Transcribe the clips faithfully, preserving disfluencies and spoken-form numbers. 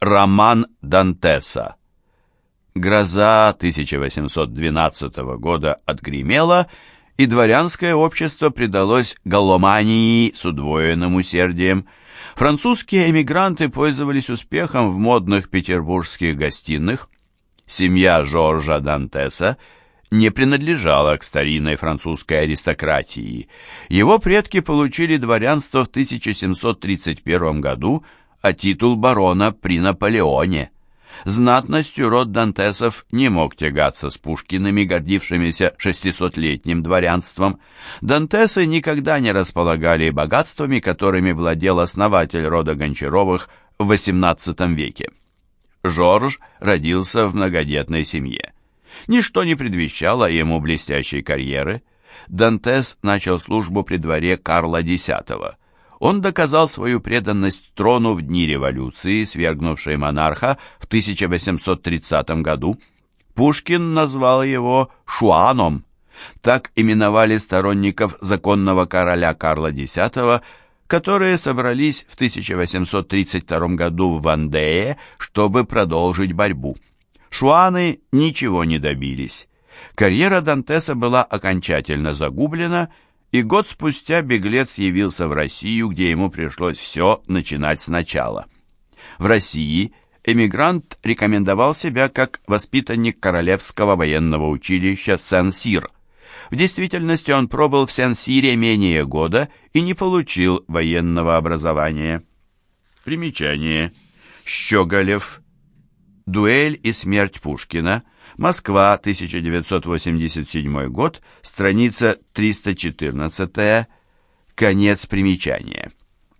Роман Дантеса. Гроза тысяча восемьсот двенадцатого года отгремела, и дворянское общество предалось галломании с удвоенным усердием. Французские эмигранты пользовались успехом в модных петербургских гостиных. Семья Жоржа Дантеса не принадлежала к старинной французской аристократии. Его предки получили дворянство в тысяча семьсот тридцать первом году, а титул барона при Наполеоне. Знатностью род Дантесов не мог тягаться с Пушкиными, гордившимися шестисотлетним дворянством. Дантесы никогда не располагали богатствами, которыми владел основатель рода Гончаровых в восемнадцатом веке. Жорж родился в многодетной семье. Ничто не предвещало ему блестящей карьеры. Дантес начал службу при дворе Карла X. Он доказал свою преданность трону в дни революции, свергнувшей монарха в тысяча восемьсот тридцатом году. Пушкин назвал его Шуаном. Так именовали сторонников законного короля Карла X, которые собрались в тысяча восемьсот тридцать втором году в Вандее, чтобы продолжить борьбу. Шуаны ничего не добились. Карьера Дантеса была окончательно загублена, и год спустя беглец явился в Россию, где ему пришлось все начинать сначала. В России эмигрант рекомендовал себя как воспитанник Королевского военного училища Сен-Сир. В действительности он пробыл в Сен-Сире менее года и не получил военного образования. Примечание. Щеголев. «Дуэль и смерть Пушкина». Москва, тысяча девятьсот восемьдесят седьмой год, страница триста четырнадцать, конец примечания.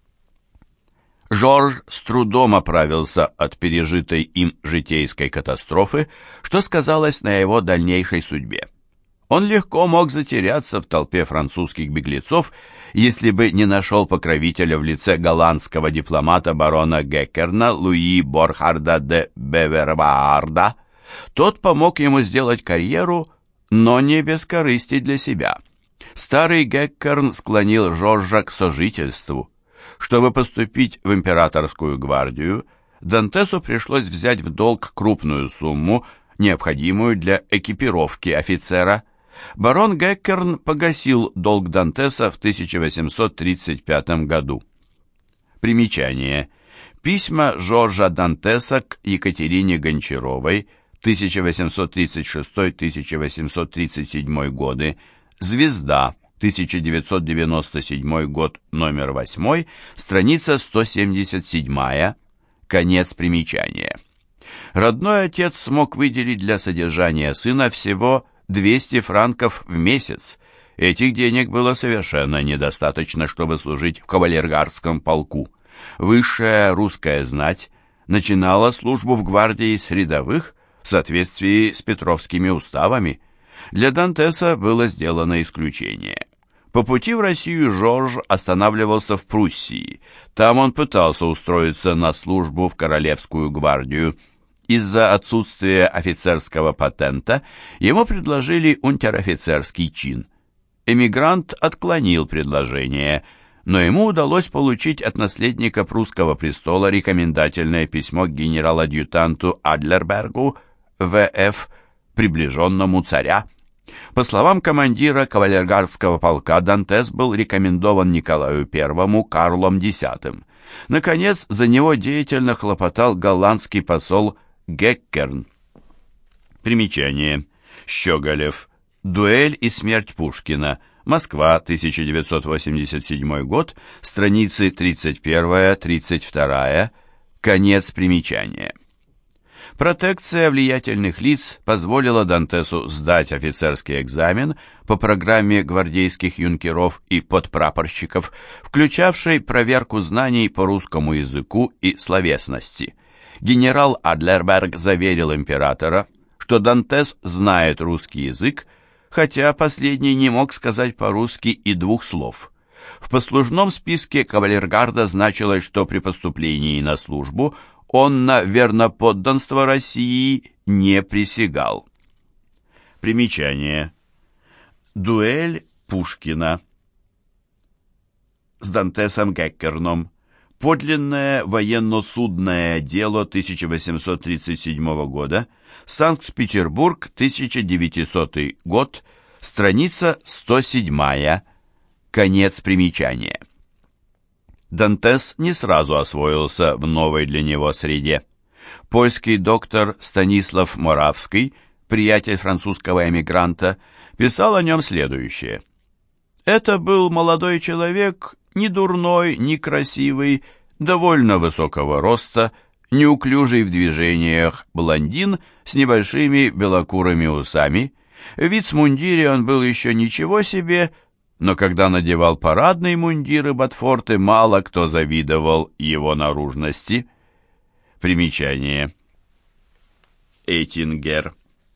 Жорж с трудом оправился от пережитой им житейской катастрофы, что сказалось на его дальнейшей судьбе. Он легко мог затеряться в толпе французских беглецов, если бы не нашел покровителя в лице голландского дипломата барона Геккерна Луи Борхарда де Беверваарда. Тот помог ему сделать карьеру, но не без корысти для себя. Старый Геккерн склонил Жоржа к сожительству. Чтобы поступить в императорскую гвардию, Дантесу пришлось взять в долг крупную сумму, необходимую для экипировки офицера. Барон Геккерн погасил долг Дантеса в тысяча восемьсот тридцать пятом году. Примечание. Письма Жоржа Дантеса к Екатерине Гончаровой тысяча восемьсот тридцать шестой — тысяча восемьсот тридцать седьмой годы, «Звезда», тысяча девятьсот девяносто седьмой год, номер восемь, страница сто семьдесят семь, конец примечания. Родной отец смог выделить для содержания сына всего двести франков в месяц. Этих денег было совершенно недостаточно, чтобы служить в кавалергардском полку. Высшая русская знать начинала службу в гвардии с рядовых в соответствии с Петровскими уставами. Для Дантеса было сделано исключение. По пути в Россию Жорж останавливался в Пруссии. Там он пытался устроиться на службу в Королевскую гвардию. Из-за отсутствия офицерского патента ему предложили унтер-офицерский чин. Эмигрант отклонил предложение, но ему удалось получить от наследника прусского престола рекомендательное письмо к генерал-адъютанту Адлербергу, В Ф, приближенному царя. По словам командира кавалергардского полка, Дантес был рекомендован Николаю Первому Карлом Десятым. Наконец, за него деятельно хлопотал голландский посол Геккерн. Примечание. Щеголев. «Дуэль и смерть Пушкина». Москва, тысяча девятьсот восемьдесят седьмой год, страницы тридцать один — тридцать два, конец примечания. Протекция влиятельных лиц позволила Дантесу сдать офицерский экзамен по программе гвардейских юнкеров и подпрапорщиков, включавшей проверку знаний по русскому языку и словесности. Генерал Адлерберг заверил императора, что Дантес знает русский язык, хотя последний не мог сказать по-русски и двух слов. В послужном списке кавалергарда значилось, что при поступлении на службу он на верноподданство России не присягал. Примечание. Дуэль Пушкина с Дантесом Геккерном. Подлинное военно-судное дело тысяча восемьсот тридцать седьмого года, Санкт-Петербург, тысяча девятисотый год, страница сто седьмая, конец примечания. Дантес не сразу освоился в новой для него среде. Польский доктор Станислав Моравский, приятель французского эмигранта, писал о нем следующее. «Это был молодой человек, ни дурной, ни красивый, довольно высокого роста, неуклюжий в движениях блондин с небольшими белокурыми усами. В вицмундире он был еще ничего себе, но когда надевал парадный мундир и ботфорты, мало кто завидовал его наружности». Примечание. Эйтингер.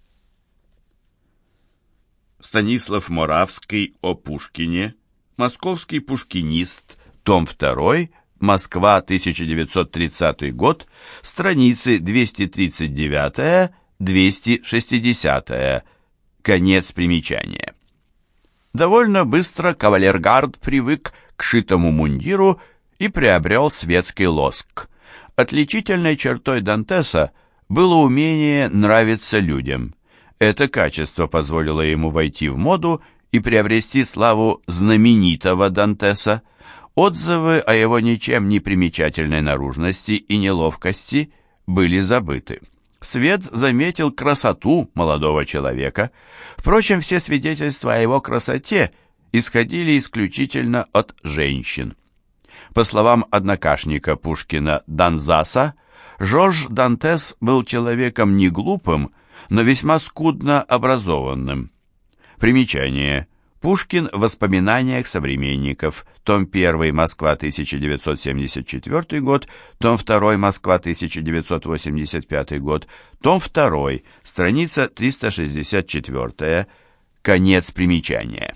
Станислав Моравский о Пушкине. Московский пушкинист. Том два. Москва, тысяча девятьсот тридцатый год. Страницы двести тридцать девять — двести шестьдесят. Конец примечания. Довольно быстро кавалергард привык к шитому мундиру и приобрел светский лоск. Отличительной чертой Дантеса было умение нравиться людям. Это качество позволило ему войти в моду и приобрести славу знаменитого Дантеса. Отзывы о его ничем не примечательной наружности и неловкости были забыты. Свет заметил красоту молодого человека. Впрочем, все свидетельства о его красоте исходили исключительно от женщин. По словам однокашника Пушкина Данзаса, Жорж Дантес был человеком не глупым, но весьма скудно образованным. Примечание. Пушкин в воспоминаниях современников. Том один. Москва, тысяча девятьсот семьдесят четвёртый год. Том два. Москва, тысяча девятьсот восемьдесят пятый год. Том два. Страница триста шестьдесят четыре. Конец примечания.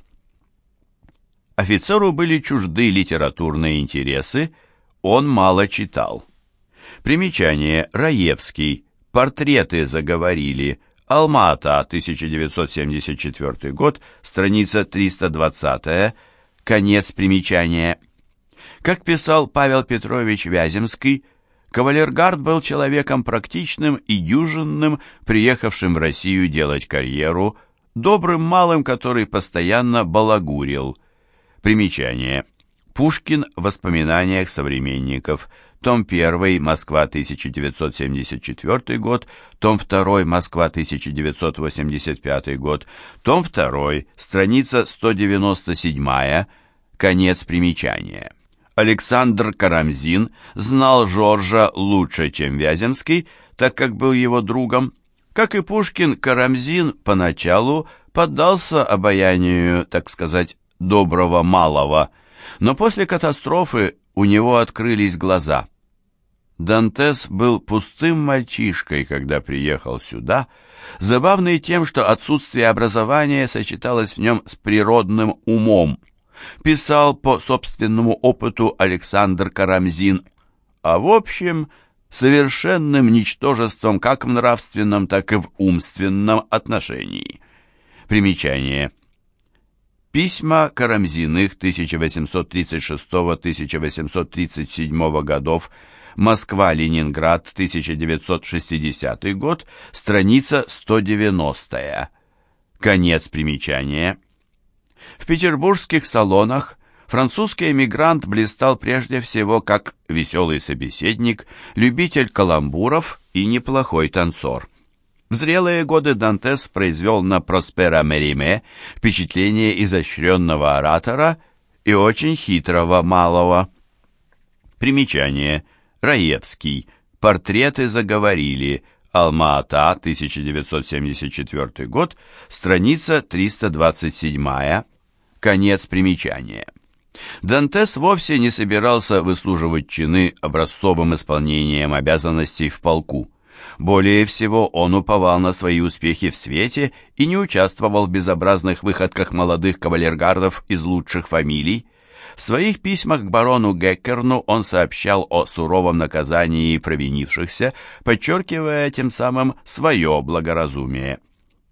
Офицеру были чужды литературные интересы, он мало читал. Примечание. Раевский. Портреты заговорили. Алма-Ата, тысяча девятьсот семьдесят четвёртый год, страница триста двадцать. Конец примечания. Как писал Павел Петрович Вяземский, кавалергард был человеком практичным и дюжинным, приехавшим в Россию делать карьеру, добрым малым, который постоянно балагурил. Примечание. Пушкин в воспоминаниях современников. Том один. Москва, тысяча девятьсот семьдесят четвёртый год. Том два. Москва, тысяча девятьсот восемьдесят пятый год. Том два. Страница сто девяносто семь. Конец примечания. Александр Карамзин знал Жоржа лучше, чем Вяземский, так как был его другом. Как и Пушкин, Карамзин поначалу поддался обаянию, так сказать, доброго малого, но после катастрофы у него открылись глаза. Дантес был пустым мальчишкой, когда приехал сюда, забавный тем, что отсутствие образования сочеталось в нем с природным умом. Писал по собственному опыту Александр Карамзин, а в общем совершенным ничтожеством как в нравственном, так и в умственном отношении. Примечание. Письма Карамзиных тысяча восемьсот тридцать шестого — тысяча восемьсот тридцать седьмого годов, Москва-Ленинград, тысяча девятьсот шестидесятый год, страница сто девяностая. Конец примечания. В петербургских салонах французский эмигрант блистал прежде всего как веселый собеседник, любитель каламбуров и неплохой танцор. В зрелые годы Дантес произвел на Проспера Мериме впечатление изощренного оратора и очень хитрого малого. Примечание. Раевский. Портреты заговорили. Алма-Ата, тысяча девятьсот семьдесят четвёртый год, страница триста двадцать семь. Конец примечания. Дантес вовсе не собирался выслуживать чины образцовым исполнением обязанностей в полку. Более всего он уповал на свои успехи в свете и не участвовал в безобразных выходках молодых кавалергардов из лучших фамилий. В своих письмах к барону Геккерну он сообщал о суровом наказании провинившихся, подчеркивая тем самым свое благоразумие.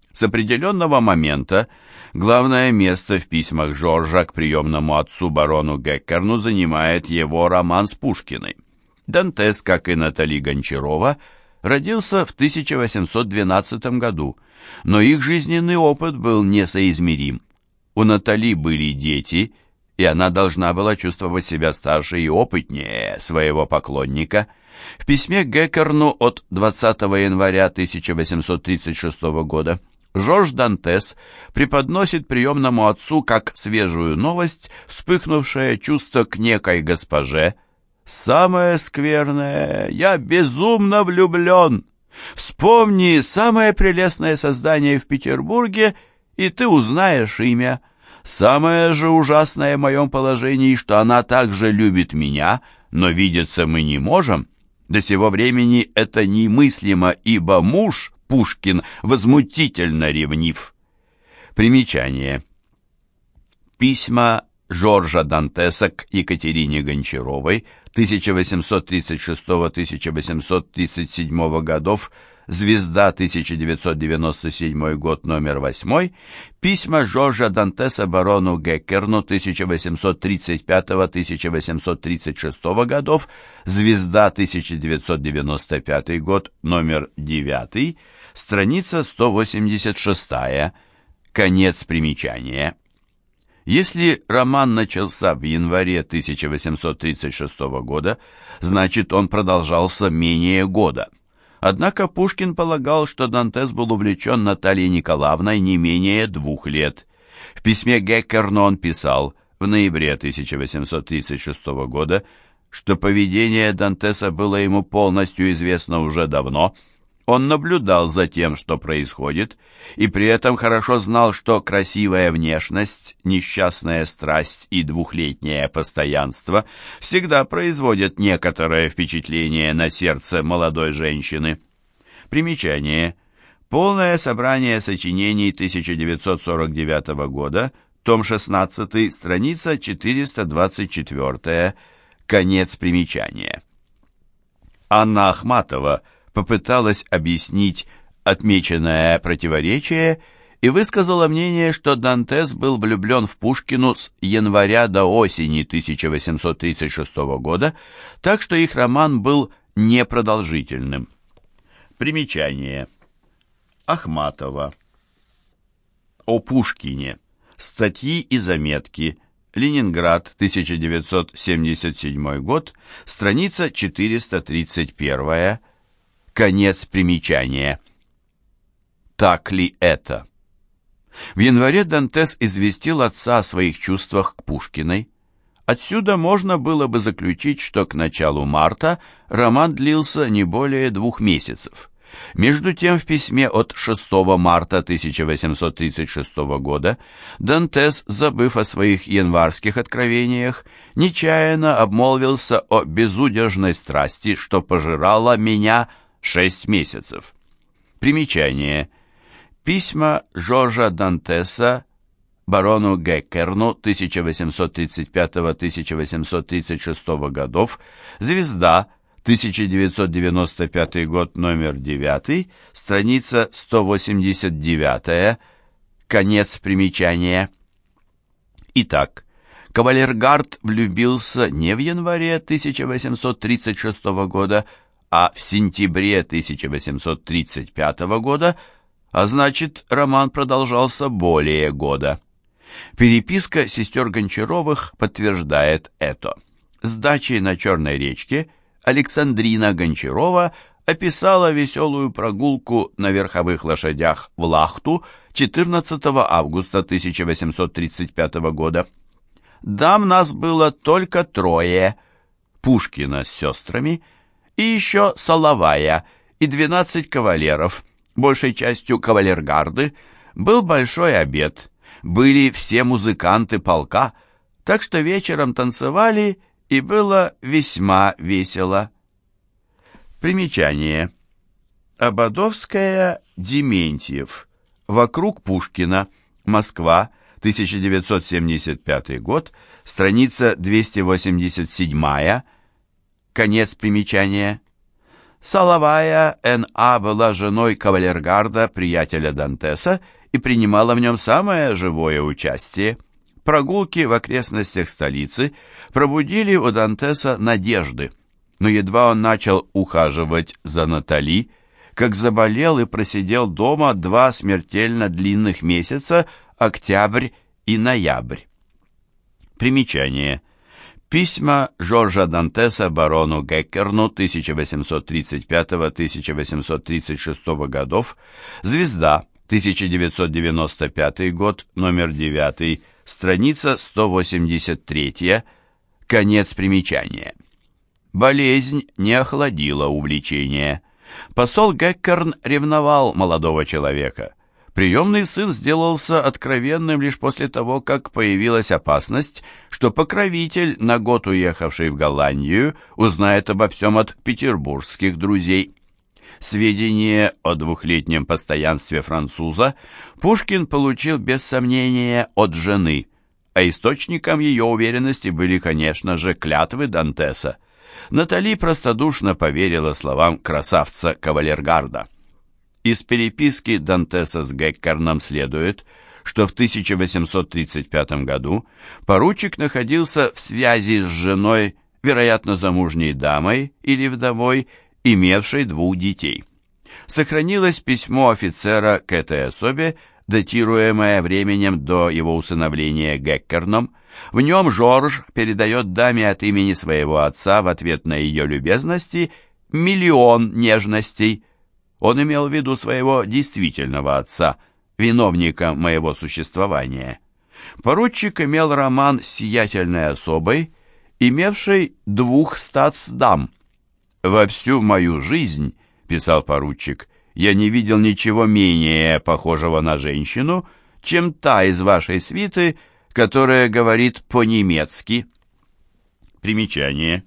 С определенного момента главное место в письмах Жоржа к приемному отцу барону Геккерну занимает его роман с Пушкиной. Дантес, как и Натали Гончарова, родился в тысяча восемьсот двенадцатом году, но их жизненный опыт был несоизмерим. У Натали были дети, и она должна была чувствовать себя старше и опытнее своего поклонника. В письме к Геккерну от двадцатого января тысяча восемьсот тридцать шестого года Жорж Дантес преподносит приемному отцу как свежую новость вспыхнувшее чувство к некой госпоже. «Самое скверное, я безумно влюблен. Вспомни самое прелестное создание в Петербурге, и ты узнаешь имя. Самое же ужасное в моем положении, что она также любит меня, но видеться мы не можем. До сего времени это немыслимо, ибо муж, Пушкин, возмутительно ревнив». Примечание. Письма Жоржа Дантеса к Екатерине Гончаровой тысяча восемьсот тридцать шестого — тысяча восемьсот тридцать седьмого годов, «Звезда», тысяча девятьсот девяносто седьмой год, номер восемь, письма Жоржа Дантеса барону Геккерну тысяча восемьсот тридцать пятого — тысяча восемьсот тридцать шестого годов, «Звезда», тысяча девятьсот девяносто пятый год, номер девять, страница сто восемьдесят шесть, конец примечания. Если роман начался в январе тысяча восемьсот тридцать шестого года, значит, он продолжался менее года. Однако Пушкин полагал, что Дантес был увлечен Натальей Николаевной не менее двух лет. В письме Геккерну он писал в ноябре тысяча восемьсот тридцать шестого года, что поведение Дантеса было ему полностью известно уже давно. Он наблюдал за тем, что происходит, и при этом хорошо знал, что красивая внешность, несчастная страсть и двухлетнее постоянство всегда производят некоторое впечатление на сердце молодой женщины. Примечание. Полное собрание сочинений тысяча девятьсот сорок девятого года, том шестнадцатый, страница четыреста двадцать четыре, конец примечания. Анна Ахматова попыталась объяснить отмеченное противоречие и высказала мнение, что Дантес был влюблен в Пушкину с января до осени тысяча восемьсот тридцать шестого года, так что их роман был непродолжительным. Примечание. Ахматова. О Пушкине. Статьи и заметки. Ленинград, тысяча девятьсот семьдесят седьмой год, страница четыреста тридцать один. Конец примечания. Так ли это? В январе Дантес известил отца о своих чувствах к Пушкиной. Отсюда можно было бы заключить, что к началу марта роман длился не более двух месяцев. Между тем, в письме от шестого марта тысяча восемьсот тридцать шестого года Дантес, забыв о своих январских откровениях, нечаянно обмолвился о безудержной страсти, что пожирала меня шесть месяцев. Примечание. Письма Жоржа Дантеса барону Геккерну тысяча восемьсот тридцать пятого — тысяча восемьсот тридцать шестого годов, «Звезда», тысяча девятьсот девяносто пятый год, номер девять, страница сто восемьдесят девять, конец примечания. Итак, кавалергард влюбился не в январе тысяча восемьсот тридцать шестого года, а в сентябре тысяча восемьсот тридцать пятого года, а значит, роман продолжался более года. Переписка сестер Гончаровых подтверждает это. С дачей на Черной речке Александрина Гончарова описала веселую прогулку на верховых лошадях в Лахту четырнадцатого августа тысяча восемьсот тридцать пятого года. Дам нас было только трое: Пушкина с сестрами и еще Соловая и двенадцать кавалеров, большей частью кавалергарды. Был большой обед, были все музыканты полка, так что вечером танцевали, и было весьма весело. Примечание. Ободовская, Дементьев. Вокруг Пушкина. Москва, тысяча девятьсот семьдесят пятый год, страница двести восемьдесят семь. Конец примечания. Соловая Эн А была женой кавалергарда, приятеля Дантеса, и принимала в нем самое живое участие. Прогулки в окрестностях столицы пробудили у Дантеса надежды, но едва он начал ухаживать за Натали, как заболел и просидел дома два смертельно длинных месяца, октябрь и ноябрь. Примечание. Письма Жоржа Дантеса барону Геккерну тысяча восемьсот тридцать пятого — тысяча восемьсот тридцать шестого годов, «Звезда», тысяча девятьсот девяносто пятый год, номер девятый, страница сто восемьдесят три, конец примечания. Болезнь не охладила увлечение. Посол Геккерн ревновал молодого человека. Приемный сын сделался откровенным лишь после того, как появилась опасность, что покровитель, на год уехавший в Голландию, узнает обо всем от петербургских друзей. Сведения о двухлетнем постоянстве француза Пушкин получил без сомнения от жены, а источником ее уверенности были, конечно же, клятвы Дантеса. Натали простодушно поверила словам красавца кавалергарда. Из переписки Дантеса с Геккерном следует, что в тысяча восемьсот тридцать пятом году поручик находился в связи с женой, вероятно, замужней дамой или вдовой, имевшей двух детей. Сохранилось письмо офицера к этой особе, датируемое временем до его усыновления Геккерном. В нем Жорж передает даме от имени своего отца в ответ на ее любезности миллион нежностей. Он имел в виду своего действительного отца, виновника моего существования. Поручик имел роман с сиятельной особой, имевшей двух статсдам. «Во всю мою жизнь, — писал поручик, — я не видел ничего менее похожего на женщину, чем та из вашей свиты, которая говорит по-немецки». Примечание.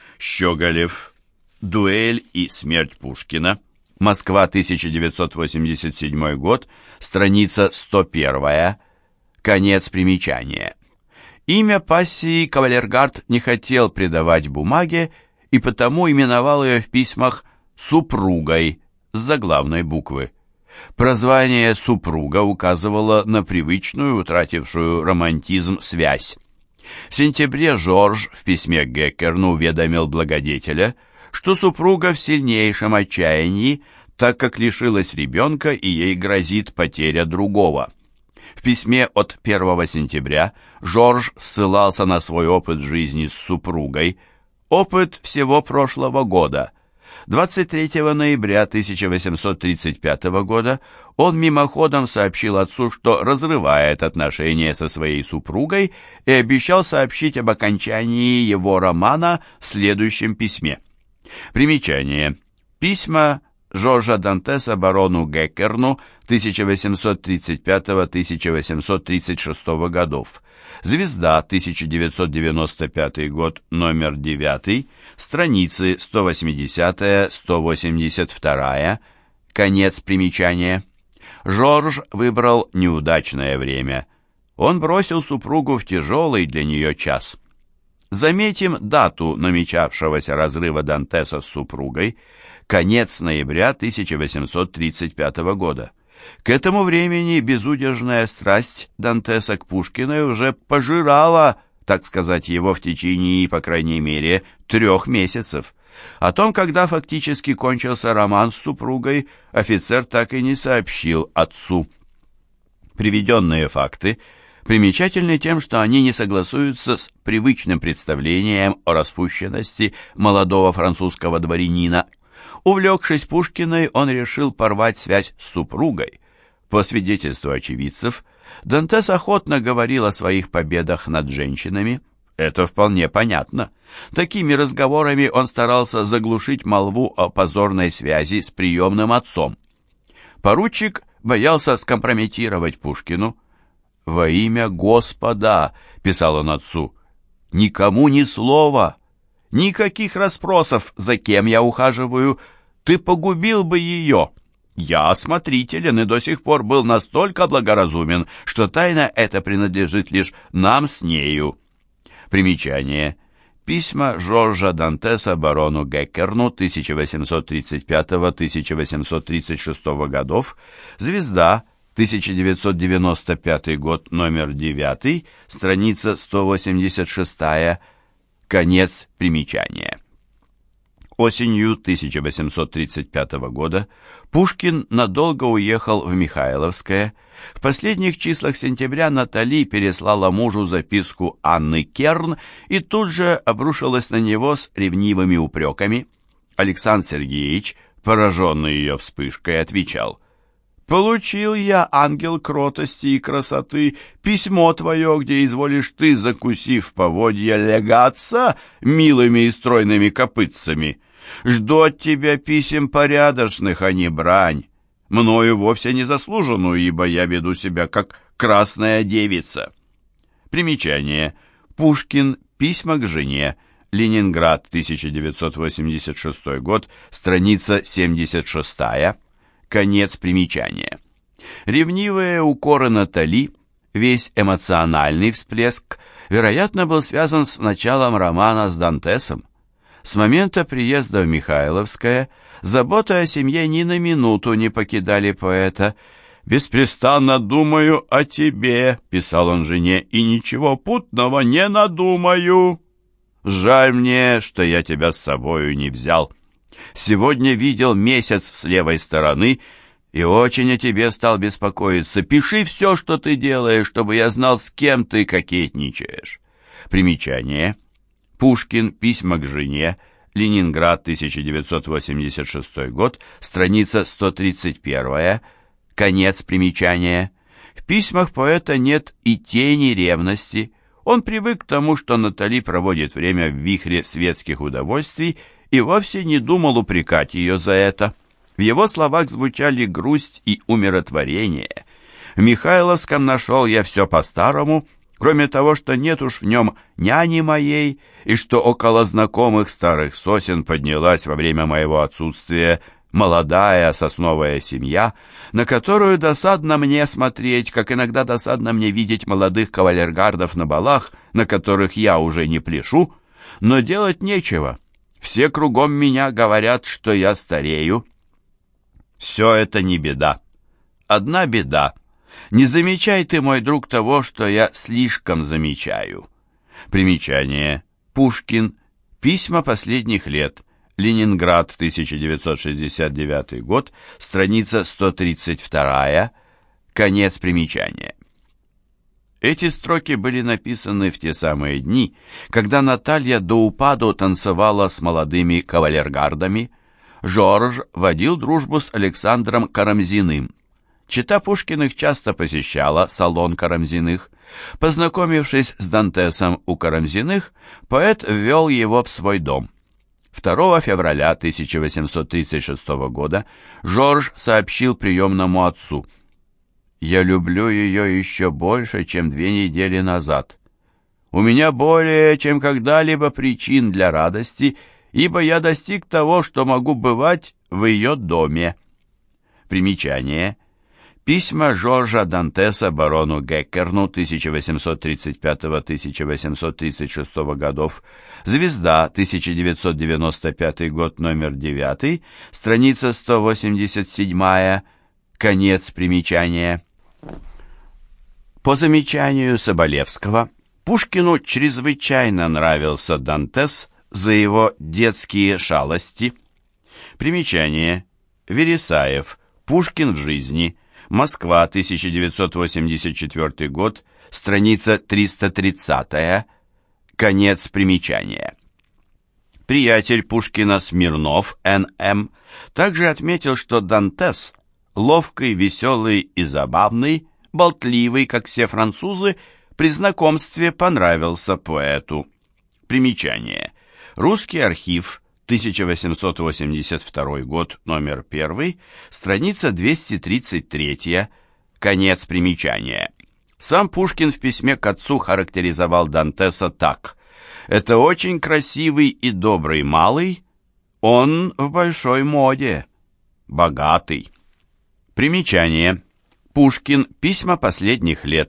Щеголев. Дуэль и смерть Пушкина. Москва, тысяча девятьсот восемьдесят седьмой год, страница сто один, конец примечания. Имя пассии кавалергард не хотел придавать бумаге и потому именовал ее в письмах «супругой» с заглавной буквы. Прозвание «супруга» указывало на привычную, утратившую романтизм связь. В сентябре Жорж в письме к Геккерну уведомил благодетеля, что супруга в сильнейшем отчаянии, так как лишилась ребенка и ей грозит потеря другого. В письме от первого сентября Жорж ссылался на свой опыт жизни с супругой, опыт всего прошлого года. двадцать третьего ноября тысяча восемьсот тридцать пятого года он мимоходом сообщил отцу, что разрывает отношения со своей супругой, и обещал сообщить об окончании его романа в следующем письме. Примечание. Письма Жоржа Дантеса барону Геккерну тысяча восемьсот тридцать пятого — тысяча восемьсот тридцать шестого годов. «Звезда», тысяча девятьсот девяносто пятый год, номер девятый, страницы сто восемьдесят — сто восемьдесят два, конец примечания. Жорж выбрал неудачное время. Он бросил супругу в тяжелый для нее час. Заметим дату намечавшегося разрыва Дантеса с супругой, конец ноября тысяча восемьсот тридцать пятого года. К этому времени безудержная страсть Дантеса к Пушкиной уже пожирала, так сказать, его в течение, по крайней мере, трех месяцев. О том, когда фактически кончился роман с супругой, офицер так и не сообщил отцу. Приведенные факты примечательны тем, что они не согласуются с привычным представлением о распущенности молодого французского дворянина. Увлекшись Пушкиной, он решил порвать связь с супругой. По свидетельству очевидцев, Дантес охотно говорил о своих победах над женщинами. Это вполне понятно. Такими разговорами он старался заглушить молву о позорной связи с приемным отцом. Поручик боялся скомпрометировать Пушкину. «Во имя Господа», — писал он отцу, — «никому ни слова, никаких расспросов, за кем я ухаживаю, ты погубил бы ее. Я осмотрителен и до сих пор был настолько благоразумен, что тайна эта принадлежит лишь нам с нею». Примечание. Письма Жоржа Дантеса барону Геккерну тысяча восемьсот тридцать пятого — тысяча восемьсот тридцать шестого годов, «Звезда», тысяча девятьсот девяносто пятый год, номер девять, страница сто восемьдесят шесть, конец примечания. Осенью тысяча восемьсот тридцать пятого года Пушкин надолго уехал в Михайловское. В последних числах сентября Натали переслала мужу записку Анны Керн и тут же обрушилась на него с ревнивыми упреками. Александр Сергеевич, пораженный ее вспышкой, отвечал: «Получил я, ангел кротости и красоты, письмо твое, где изволишь ты, закусив поводья, лягаться милыми и стройными копытцами. Жду от тебя писем порядочных, а не брань. Мною вовсе не заслуженную, ибо я веду себя как красная девица». Примечание. Пушкин. Письма к жене. Ленинград, тысяча девятьсот восемьдесят шестой год, страница семьдесят шесть. Конец примечания. Ревнивые укоры Натали, весь эмоциональный всплеск, вероятно, был связан с началом романа с Дантесом. С момента приезда в Михайловское заботы о семье ни на минуту не покидали поэта. «Беспрестанно думаю о тебе», — писал он жене, — «и ничего путного не надумаю. Жаль мне, что я тебя с собою не взял. Сегодня видел месяц с левой стороны и очень о тебе стал беспокоиться. Пиши все, что ты делаешь, чтобы я знал, с кем ты кокетничаешь». Примечание. Пушкин. Письма к жене. Ленинград, тысяча девятьсот восемьдесят шестой год, страница сто тридцать один. Конец примечания. В письмах поэта нет и тени ревности. Он привык к тому, что Натали проводит время в вихре светских удовольствий, и вовсе не думал упрекать ее за это. В его словах звучали грусть и умиротворение. В Михайловском нашел я все по-старому, кроме того, что нет уж в нем няни моей, и что около знакомых старых сосен поднялась во время моего отсутствия молодая сосновая семья, на которую досадно мне смотреть, как иногда досадно мне видеть молодых кавалергардов на балах, на которых я уже не пляшу, но делать нечего. Все кругом меня говорят, что я старею. Все это не беда. Одна беда. Не замечай ты, мой друг, того, что я слишком замечаю. Примечание. Пушкин. Письма последних лет. Ленинград, тысяча девятьсот шестьдесят девятый год, страница сто тридцать два. Конец примечания. Эти строки были написаны в те самые дни, когда Наталья до упаду танцевала с молодыми кавалергардами. Жорж водил дружбу с Александром Карамзиным. Чета Пушкиных часто посещала салон Карамзиных. Познакомившись с Дантесом у Карамзиных, поэт ввел его в свой дом. второго февраля тысяча восемьсот тридцать шестого года Жорж сообщил приемному отцу: «Я люблю ее еще больше, чем две недели назад. У меня более, чем когда-либо причин для радости, ибо я достиг того, что могу бывать в ее доме». Примечание. Письма Жоржа Дантеса барону Геккерну тысяча восемьсот тридцать пятого — тысяча восемьсот тридцать шестого годов, «Звезда», тысяча девятьсот девяносто пятый год, номер девять, страница сто восемьдесят семь, конец примечания. По замечанию Соболевского, Пушкину чрезвычайно нравился Дантес за его детские шалости. Примечание. Вересаев. Пушкин в жизни. Москва, тысяча девятьсот восемьдесят четвёртый год, страница триста тридцать. Конец примечания. Приятель Пушкина Смирнов, Н М, также отметил, что Дантес ловкий, веселый и забавный, болтливый, как все французы, при знакомстве понравился поэту. Примечание. Русский архив, тысяча восемьсот восемьдесят второй год, номер один, страница двести тридцать три, конец примечания. Сам Пушкин в письме к отцу характеризовал Дантеса так: «Это очень красивый и добрый малый, он в большой моде, богатый». Примечание. Пушкин. Письма последних лет.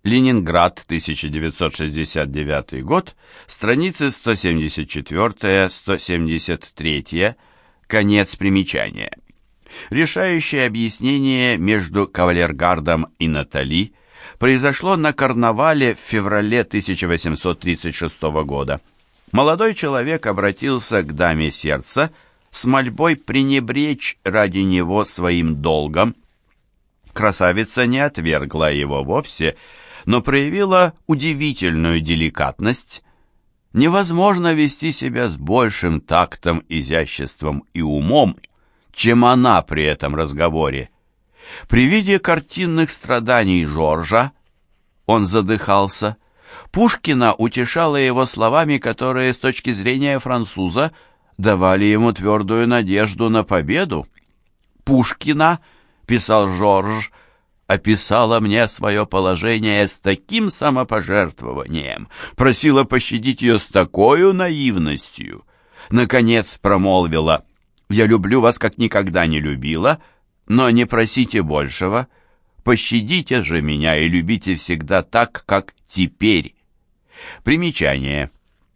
Ленинград, тысяча девятьсот шестьдесят девятый год, страницы сто семьдесят четыре — сто семьдесят три, конец примечания. Решающее объяснение между кавалергардом и Натали произошло на карнавале в феврале тысяча восемьсот тридцать шестого года. Молодой человек обратился к даме сердца с мольбой пренебречь ради него своим долгом. Красавица не отвергла его вовсе, но проявила удивительную деликатность. Невозможно вести себя с большим тактом, изяществом и умом, чем она при этом разговоре. При виде картинных страданий Жоржа он задыхался. Пушкина утешала его словами, которые с точки зрения француза давали ему твердую надежду на победу. «Пушкина, — писал Жорж, — описала мне свое положение с таким самопожертвованием, просила пощадить ее с такой наивностью. Наконец промолвила: «Я люблю вас, как никогда не любила, но не просите большего. Пощадите же меня и любите всегда так, как теперь». Примечание.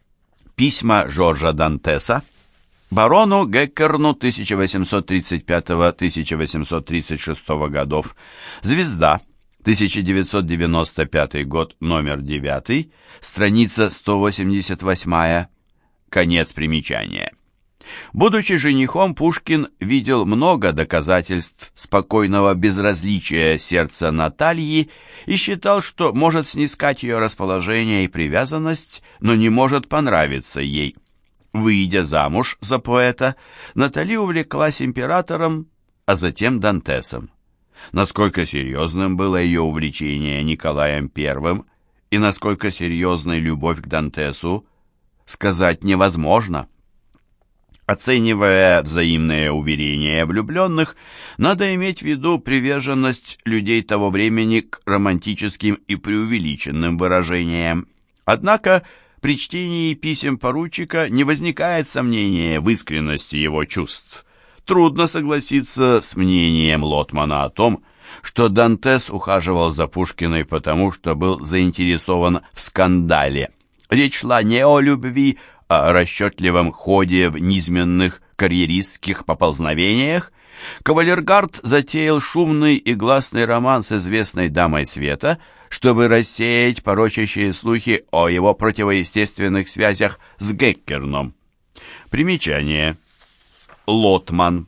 Письма Жоржа Дантеса барону Геккерну тысяча восемьсот тридцать пятого — тысяча восемьсот тридцать шестого годов. «Звезда», тысяча девятьсот девяносто пятый год, номер девять, страница сто восемьдесят восемь, конец примечания. Будучи женихом, Пушкин видел много доказательств спокойного безразличия сердца Натальи и считал, что может снискать ее расположение и привязанность, но не может понравиться ей. Выйдя замуж за поэта, Натали увлеклась императором, а затем Дантесом. Насколько серьезным было ее увлечение Николаем Первым и насколько серьезной любовь к Дантесу, сказать невозможно. Оценивая взаимные уверения влюбленных, надо иметь в виду приверженность людей того времени к романтическим и преувеличенным выражениям. Однако при чтении писем поручика не возникает сомнения в искренности его чувств. Трудно согласиться с мнением Лотмана о том, что Дантес ухаживал за Пушкиной потому, что был заинтересован в скандале. Речь шла не о любви, а о расчетливом ходе в низменных карьеристских поползновениях. Кавалергард затеял шумный и гласный роман с известной дамой света, чтобы рассеять порочащие слухи о его противоестественных связях с Геккерном. Примечание. Лотман.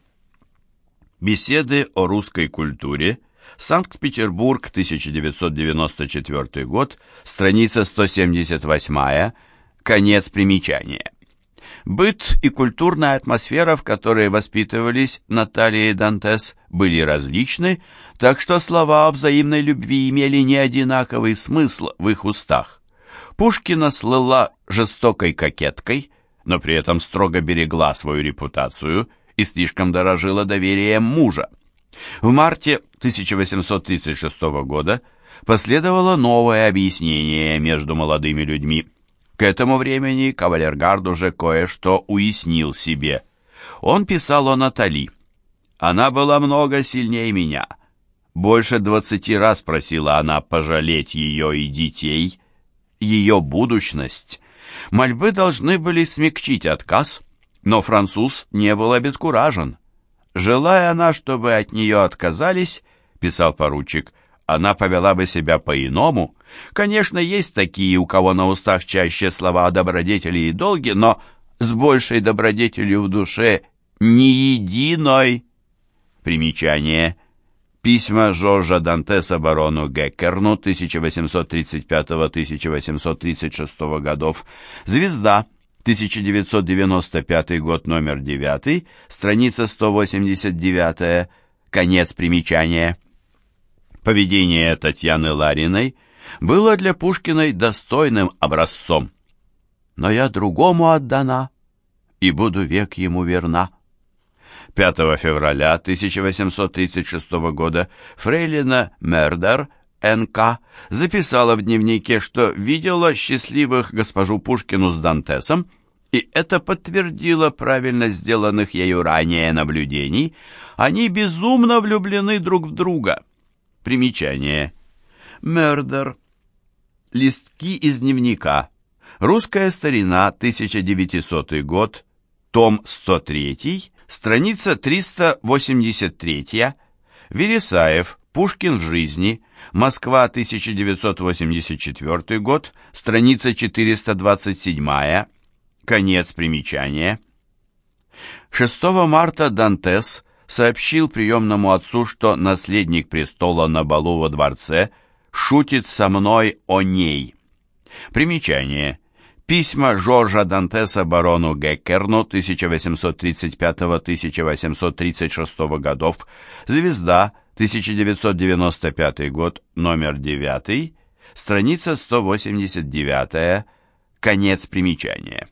Беседы о русской культуре. Санкт-Петербург, тысяча девятьсот девяносто четвёртый год, страница сто семьдесят восемь, конец примечания. Быт и культурная атмосфера, в которой воспитывались Наталья и Дантес, были различны, так что слова о взаимной любви имели не одинаковый смысл в их устах. Пушкина слыла жестокой кокеткой, но при этом строго берегла свою репутацию и слишком дорожила доверием мужа. В марте тысяча восемьсот тридцать шестого года последовало новое объяснение между молодыми людьми. К этому времени кавалергард уже кое-что уяснил себе. Он писал о Натали. «Она была много сильнее меня. Больше двадцати раз просила она пожалеть ее и детей, ее будущность. Мольбы должны были смягчить отказ, но француз не был обескуражен. Желая она, чтобы от нее отказались, — писал поручик, — она повела бы себя по-иному. Конечно, есть такие, у кого на устах чаще слова о добродетели и долге, но с большей добродетелью в душе ни единой». Примечание. Письма Жоржа Дантеса барону Геккерну тысяча восемьсот тридцать пятого — тысяча восемьсот тридцать шестого годов. «Звезда», тысяча девятьсот девяносто пятый год, номер девять, страница сто восемьдесят девять, конец примечания. Поведение Татьяны Лариной было для Пушкиной достойным образцом. «Но я другому отдана и буду век ему верна». пятого февраля тысяча восемьсот тридцать шестого года фрейлина Мердер, эн ка, записала в дневнике, что видела счастливых госпожу Пушкину с Дантесом, и это подтвердило правильность сделанных ею ранее наблюдений. Они безумно влюблены друг в друга. Примечание. Мердер. Листки из дневника. Русская старина, тысяча девятисотый год, том сто три, страница триста восемьдесят три. Вересаев, Пушкин в жизни, Москва, тысяча девятьсот восемьдесят четвёртый год, страница четыреста двадцать семь. Конец примечания. шестого марта Дантес сообщил приемному отцу, что наследник престола на балу во дворце шутит со мной о ней. Примечание. Письма Жоржа Дантеса барону Геккерну тысяча восемьсот тридцать пятого — тысяча восемьсот тридцать шестого годов, Звезда, тысяча девятьсот девяносто пятый год, номер девять, страница сто восемьдесят девять, конец примечания.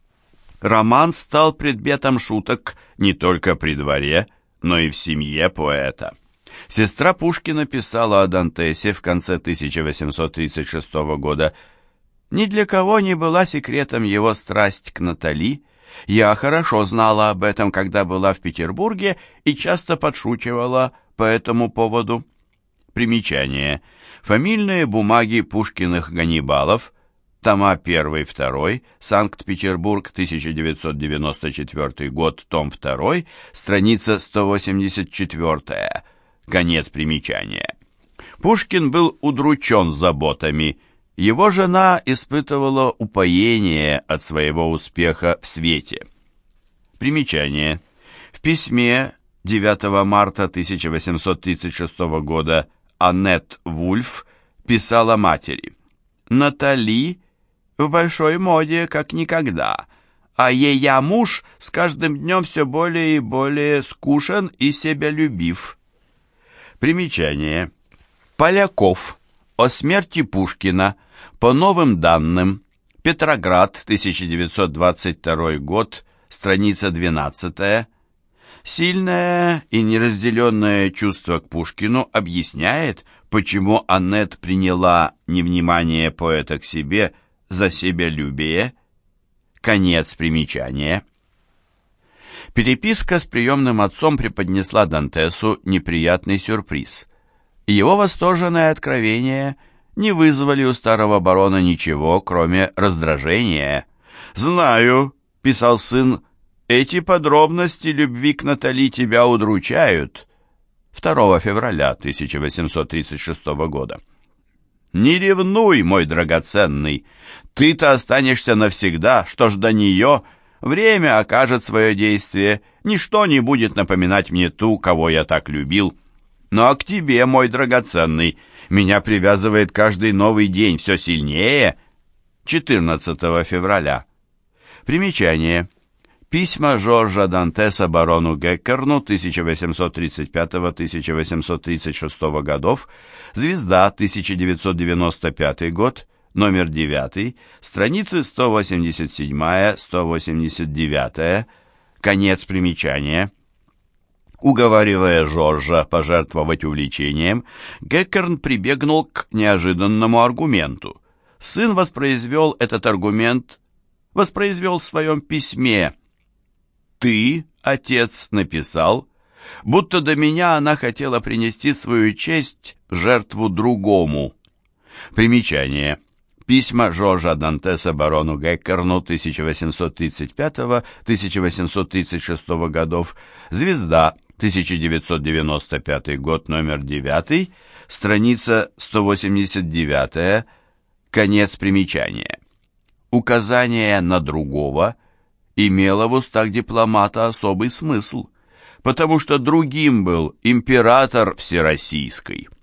Роман стал предметом шуток не только при дворе, но и в семье поэта. Сестра Пушкина писала о Дантесе в конце тысяча восемьсот тридцать шестого года: «Ни для кого не была секретом его страсть к Натали. Я хорошо знала об этом, когда была в Петербурге, и часто подшучивала по этому поводу». Примечание. Фамильные бумаги Пушкиных Ганнибалов, тома один-два, Санкт-Петербург, тысяча девятьсот девяносто четвёртый год, том два, страница сто восемьдесят четыре. Конец примечания. Пушкин был удручен заботами. Его жена испытывала упоение от своего успеха в свете. Примечание. В письме девятого марта тысяча восемьсот тридцать шестого года Аннет Вульф писала матери: «Натали в большой моде, как никогда, а ея муж с каждым днем все более и более скушен и себялюбив». Примечание. Поляков. О смерти Пушкина. По новым данным. Петроград, тысяча девятьсот двадцать второй год, страница двенадцатая. Сильное и неразделенное чувство к Пушкину объясняет, почему Аннет приняла невнимание поэта к себе за себялюбие. Конец примечания. Переписка с приемным отцом преподнесла Дантесу неприятный сюрприз. Его восторженное откровение не вызвали у старого барона ничего, кроме раздражения. «Знаю», — писал сын, — «эти подробности любви к Натали тебя удручают». второго февраля тысяча восемьсот тридцать шестого года. «Не ревнуй, мой драгоценный, ты-то останешься навсегда, что ж до нее, время окажет свое действие, ничто не будет напоминать мне ту, кого я так любил. Ну а к тебе, мой драгоценный, меня привязывает каждый новый день все сильнее». четырнадцатого февраля. Примечание. Письма Жоржа Дантеса барону Геккерну тысяча восемьсот тридцать пятого — тысяча восемьсот тридцать шестого годов, Звезда, тысяча девятьсот девяносто пятый год, номер девять, страницы сто восемьдесят семь — сто восемьдесят девять, конец примечания. Уговаривая Жоржа пожертвовать увлечением, Геккерн прибегнул к неожиданному аргументу. Сын воспроизвел этот аргумент, воспроизвел в своем письме. «Ты, отец, написал, будто до меня она хотела принести свою честь в жертву другому». Примечание. Письма Жоржа Дантеса барону Геккерну тысяча восемьсот тридцать пятого — тысяча восемьсот тридцать шестого годов, Звезда, тысяча девятьсот девяносто пятый год, номер девять, страница сто восемьдесят девять, конец примечания. Указание на другого имело в устах дипломата особый смысл, потому что другим был император Всероссийский.